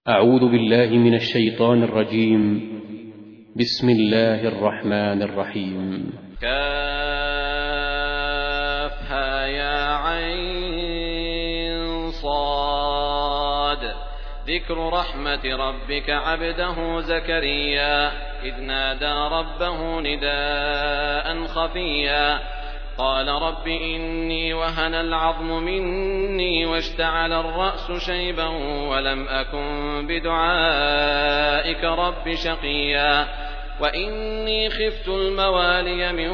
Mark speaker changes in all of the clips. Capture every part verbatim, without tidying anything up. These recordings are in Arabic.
Speaker 1: أعوذ بالله من الشيطان الرجيم. بسم الله الرحمن الرحيم.
Speaker 2: كافها يا عين صاد. ذكر رحمة ربك عبده زكريا إذ نادى ربه نداء خفيا قال رب إني وهن العظم مني واشتعل الرأس شيبا ولم أكن بدعائك رب شقيا وإني خفت الموالي من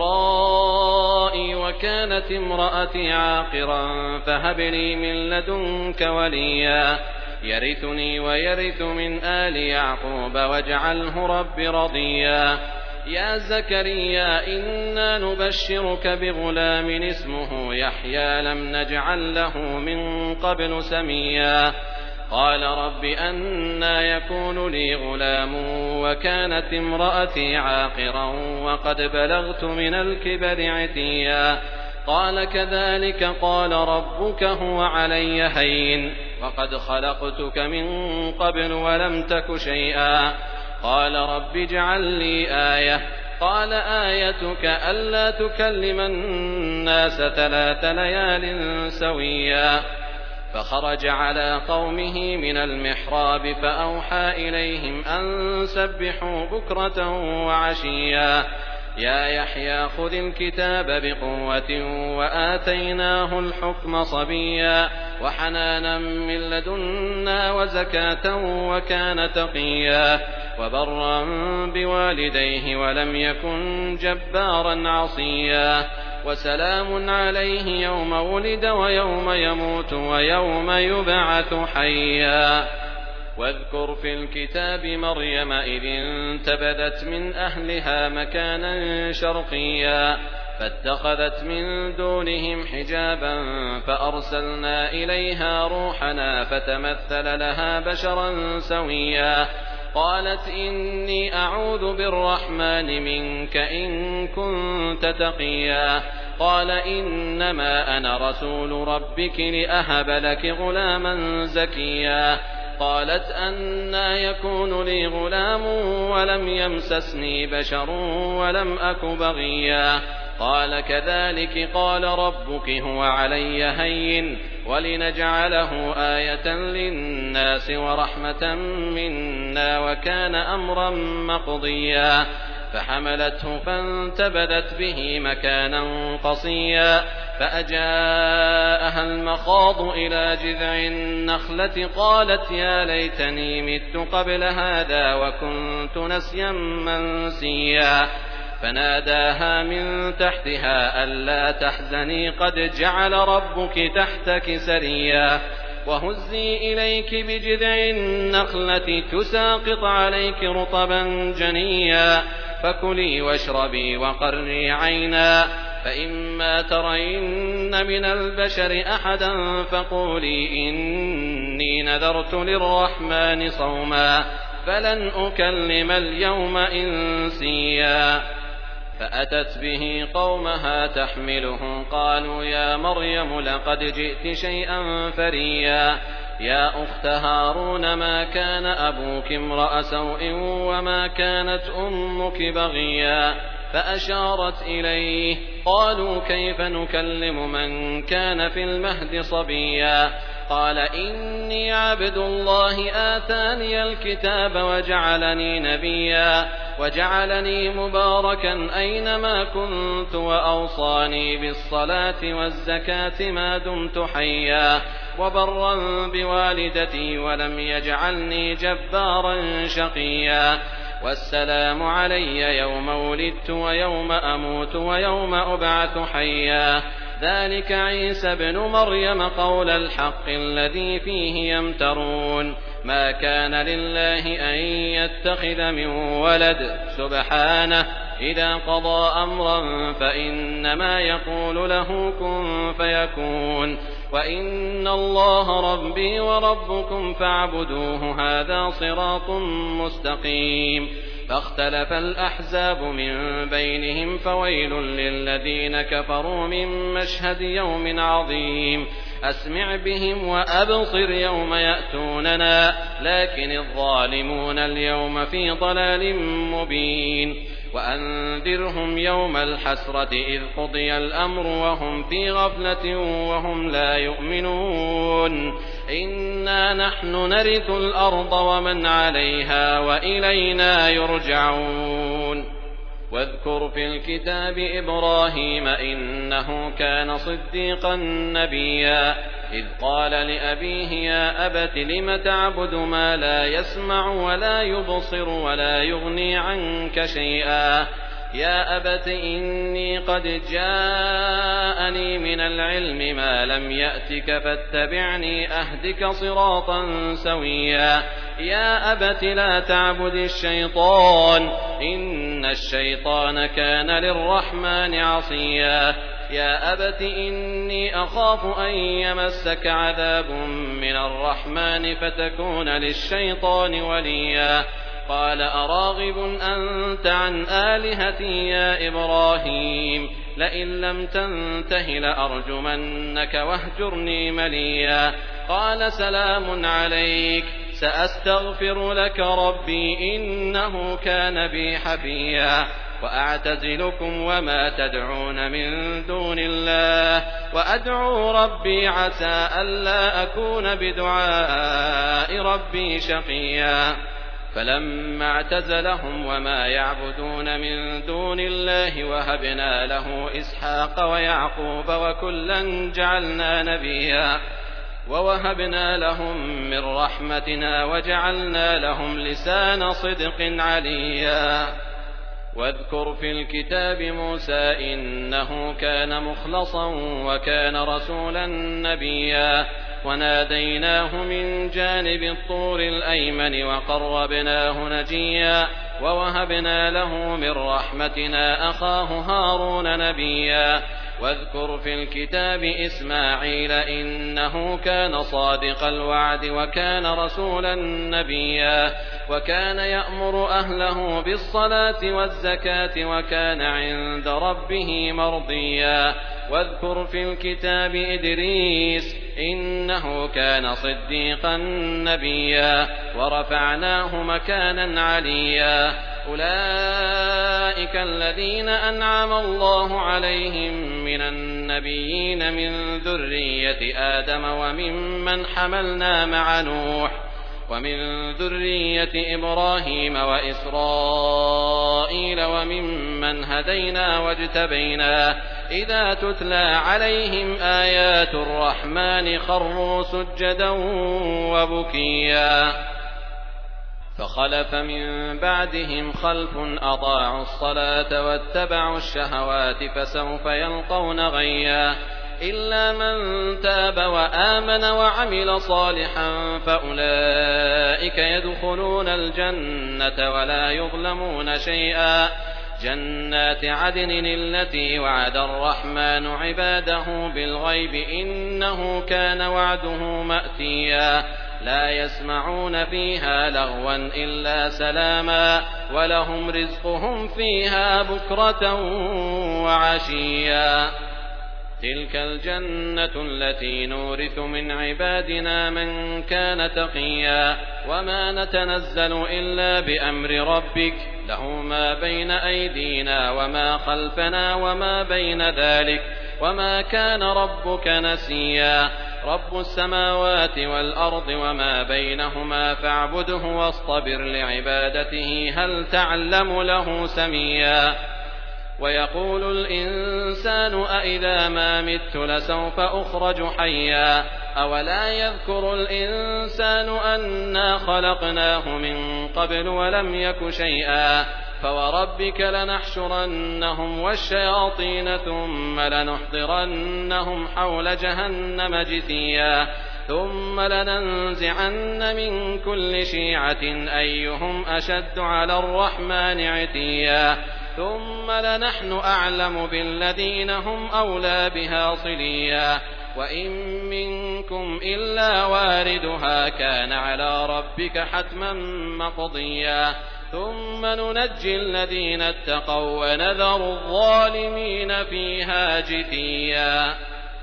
Speaker 2: ورائي وكانت امرأتي عاقرا فهب لي من لدنك وليا يرثني ويرث من آل يعقوب واجعله رب رضيا يا زكريا إنا نبشرك بغلام اسمه يحيى لم نجعل له من قبل سميا قال رب أنى يكون لي غلام وكانت امرأتي عاقرا وقد بلغت من الكبر عتيا قال كذلك قال ربك هو علي هين وقد خلقتك من قبل ولم تك شيئا قال رب اجعل لي آية قال آيتك ألا تكلم الناس ثلاث ليال سويا فخرج على قومه من المحراب فأوحى إليهم أن سبحوا بكرة وعشيا يا يحيى خذ الكتاب بقوة وآتيناه الحكم صبيا وحنانا من لدنا وزكاة وكان تقيا وبرا بوالديه ولم يكن جبارا عصيا وسلام عليه يوم ولد ويوم يموت ويوم يبعث حيا واذكر في الكتاب مريم إذ انتبذت من أهلها مكانا شرقيا فاتخذت من دونهم حجابا فأرسلنا إليها روحنا فتمثل لها بشرا سويا قالت إني أعوذ بالرحمن منك إن كنت تقيا قال إنما أنا رسول ربك لأهب لك غلاما زكيا قالت أنى يكون لي غلام ولم يمسسني بشر ولم أك بغيا قال كذلك قال ربك هو علي هين ولنجعله آية للناس ورحمة منا وكان أمرا مقضيا فحملته فانتبذت به مكانا قصيا فأجاءها المخاض إلى جذع النخلة قالت يا ليتني مت قبل هذا وكنت نسيا منسيا فناداها من تحتها ألا تحزني قد جعل ربك تحتك سريا وهزي إليك بجذع النخلة تساقط عليك رطبا جنيا فكلي واشربي وقري عينا فإما ترين من البشر أحدا فقولي إني نذرت للرحمن صوما فلن أكلم اليوم إنسيا فأتت به قومها تحمله قالوا يا مريم لقد جئت شيئا فريا يا أخت هارون ما كان أبوك امرأ سوء وما كانت أمك بغيا فأشارت إليه قالوا كيف نكلم من كان في المهد صبيا قال إني عبد الله آتاني الكتاب وجعلني نبيا وجعلني مباركا أينما كنت وأوصاني بالصلاة والزكاة ما دمت حيا وبرا بوالدتي ولم يجعلني جبارا شقيا والسلام علي يوم ولدت ويوم أموت ويوم أبعث حيا ذلك عيسى ابن مريم قول الحق الذي فيه يمترون ما كان لله أن يتخذ من ولد سبحانه إذا قضى أمرا فإنما يقول له كن فيكون وإن الله ربي وربكم فاعبدوه هذا صراط مستقيم فاختلف الأحزاب من بينهم فويل للذين كفروا من مشهد يوم عظيم أسمع بهم وأبصر يوم يأتوننا لكن الظالمون اليوم في ضلال مبين وأنذرهم يوم الحسرة إذ قضي الأمر وهم في غفلة وهم لا يؤمنون إنا نحن نرث الأرض ومن عليها وإلينا يرجعون واذكر في الكتاب إبراهيم إنه كان صديقا نبيا إذ قال لأبيه يا أبت لم تعبد ما لا يسمع ولا يبصر ولا يغني عنك شيئا يا أبت إني قد جاءني من العلم ما لم يأتك فاتبعني أهدك صراطا سويا يا أبت لا تعبد الشيطان إن الشيطان كان للرحمن عصيا يا أبت إني أخاف أن يمسك عذاب من الرحمن فتكون للشيطان وليا قال أراغب أنت عن آلهتي يا إبراهيم لئن لم تنته لأرجمنك واهجرني مليا قال سلام عليك سأستغفر لك ربي إنه كان بي حفيا وأعتزلكم وما تدعون من دون الله وأدعو ربي عسى ألا أكون بدعاء ربي شقيا فلما اعتزلهم وما يعبدون من دون الله وهبنا له إسحاق ويعقوب وكلا جعلنا نبيا ووهبنا لهم من رحمتنا وجعلنا لهم لسان صدق عليا واذكر في الكتاب موسى إنه كان مخلصا وكان رسولا نبيا وناديناه من جانب الطور الأيمن وقربناه نجيا ووهبنا له من رحمتنا أخاه هارون نبيا واذكر في الكتاب إسماعيل إنه كان صادق الوعد وكان رسولا نبيا وكان يأمر أهله بالصلاة والزكاة وكان عند ربه مرضيا واذكر في الكتاب إدريس إنه كان صديقا نبيا ورفعناه مكانا عليا أولئك الذين أنعم الله عليهم من النبيين من ذرية آدم وممن حملنا مع نوح ومن ذرية إبراهيم وإسرائيل وممن هدينا واجتبينا إذا تتلى عليهم آيات الرحمن خروا سجدا وبكيا فخلف من بعدهم خلف أضاعوا الصلاة واتبعوا الشهوات فسوف يلقون غيا إلا من تاب وآمن وعمل صالحا فأولئك يدخلون الجنة ولا يظلمون شيئا جنات عدن التي وعد الرحمن عباده بالغيب إنه كان وعده مأتيا لا يسمعون فيها لغوا إلا سلاما ولهم رزقهم فيها بكرة وعشيا تلك الجنة التي نورث من عبادنا من كان تقيا وما نتنزل إلا بأمر ربك له ما بين أيدينا وما خلفنا وما بين ذلك وما كان ربك نسيا رب السماوات والأرض وما بينهما فاعبده واصطبر لعبادته هل تعلم له سميا ويقول الإنسان أإذا ما مت لسوف أخرج حيا أولا يذكر الإنسان أنا خلقناه من قبل ولم يك شيئا فوربك لنحشرنهم والشياطين ثم لنحضرنهم حول جهنم جثيا ثم لننزعن من كل شيعة أيهم أشد على الرحمن عتيا ثم لنحن أعلم بالذين هم أولى بها صليا وإن منكم إلا واردها كان على ربك حتما مقضيا ثم ننجي الذين اتقوا ونذر الظالمين فيها جثيا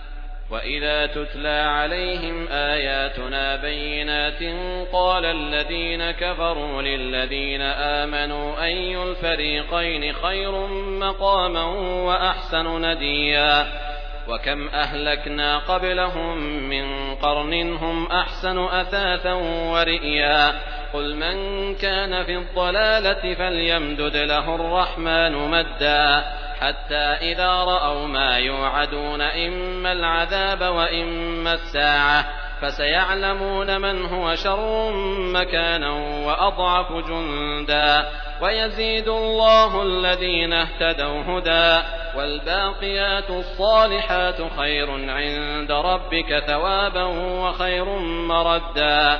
Speaker 2: وإذا تتلى عليهم آياتنا بينات قال الذين كفروا للذين آمنوا أي الفريقين خير مقاما وأحسن نديا وكم أهلكنا قبلهم من قرن هم أحسن أثاثا ورئيا قل من كان في الضلالة فليمدد له الرحمن مدا حتى إذا رأوا ما يوعدون إما العذاب وإما الساعة فسيعلمون من هو شر مكانا وأضعف جندا ويزيد الله الذين اهتدوا هدى والباقيات الصالحات خير عند ربك ثوابا وخير مردا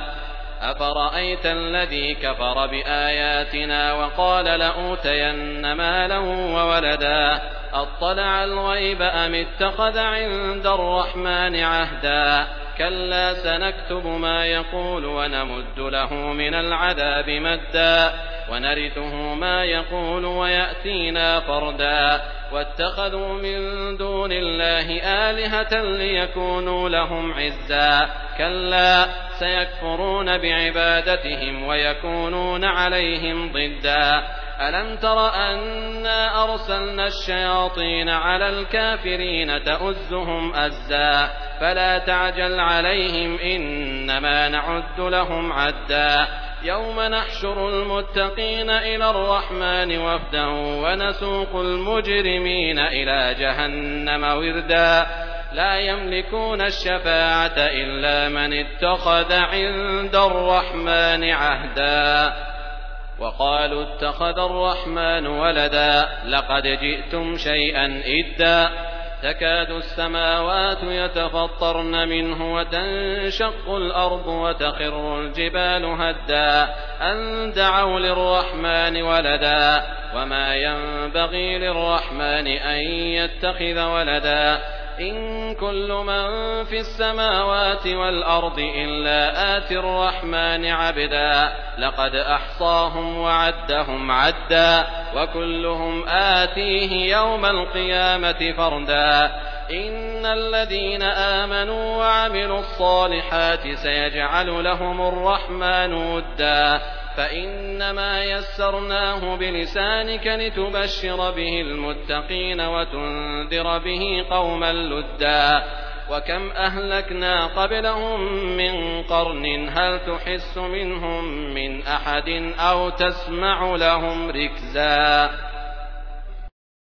Speaker 2: أفرأيت الذي كفر بآياتنا وقال لأوتين مالا وولدا أطلع الغيب أم اتخذ عند الرحمن عهدا كلا سنكتب ما يقول ونمد له من العذاب مدا ونرثه ما يقول ويأتينا فردا واتخذوا من دون الله آلهة ليكونوا لهم عزا كلا سيكفرون بعبادتهم ويكونون عليهم ضدا ألم تر أنا أرسلنا الشياطين على الكافرين تؤزهم أزا فلا تعجل عليهم إنما نعد لهم عدا يوم نحشر المتقين إلى الرحمن وفدا ونسوق المجرمين إلى جهنم وردا لا يملكون الشفاعة إلا من اتخذ عند الرحمن عهدا وقالوا اتخذ الرحمن ولدا لقد جئتم شيئا إدا تكاد السماوات يتفطرن منه وتنشق الأرض وتخر الجبال هدا أن دعوا للرحمن ولدا وما ينبغي للرحمن أن يتخذ ولدا إن كل من في السماوات والأرض إلا آتي الرحمن عبدا لقد أحصاهم وعدهم عدا وكلهم آتيه يوم القيامة فردا إن الذين آمنوا وعملوا الصالحات سيجعل لهم الرحمن ودا فإنما يسرناه بلسانك لتبشر به المتقين وتنذر به قوما لدا وكم أهلكنا قبلهم من قرن هل تحس منهم من أحد أو تسمع لهم ركزا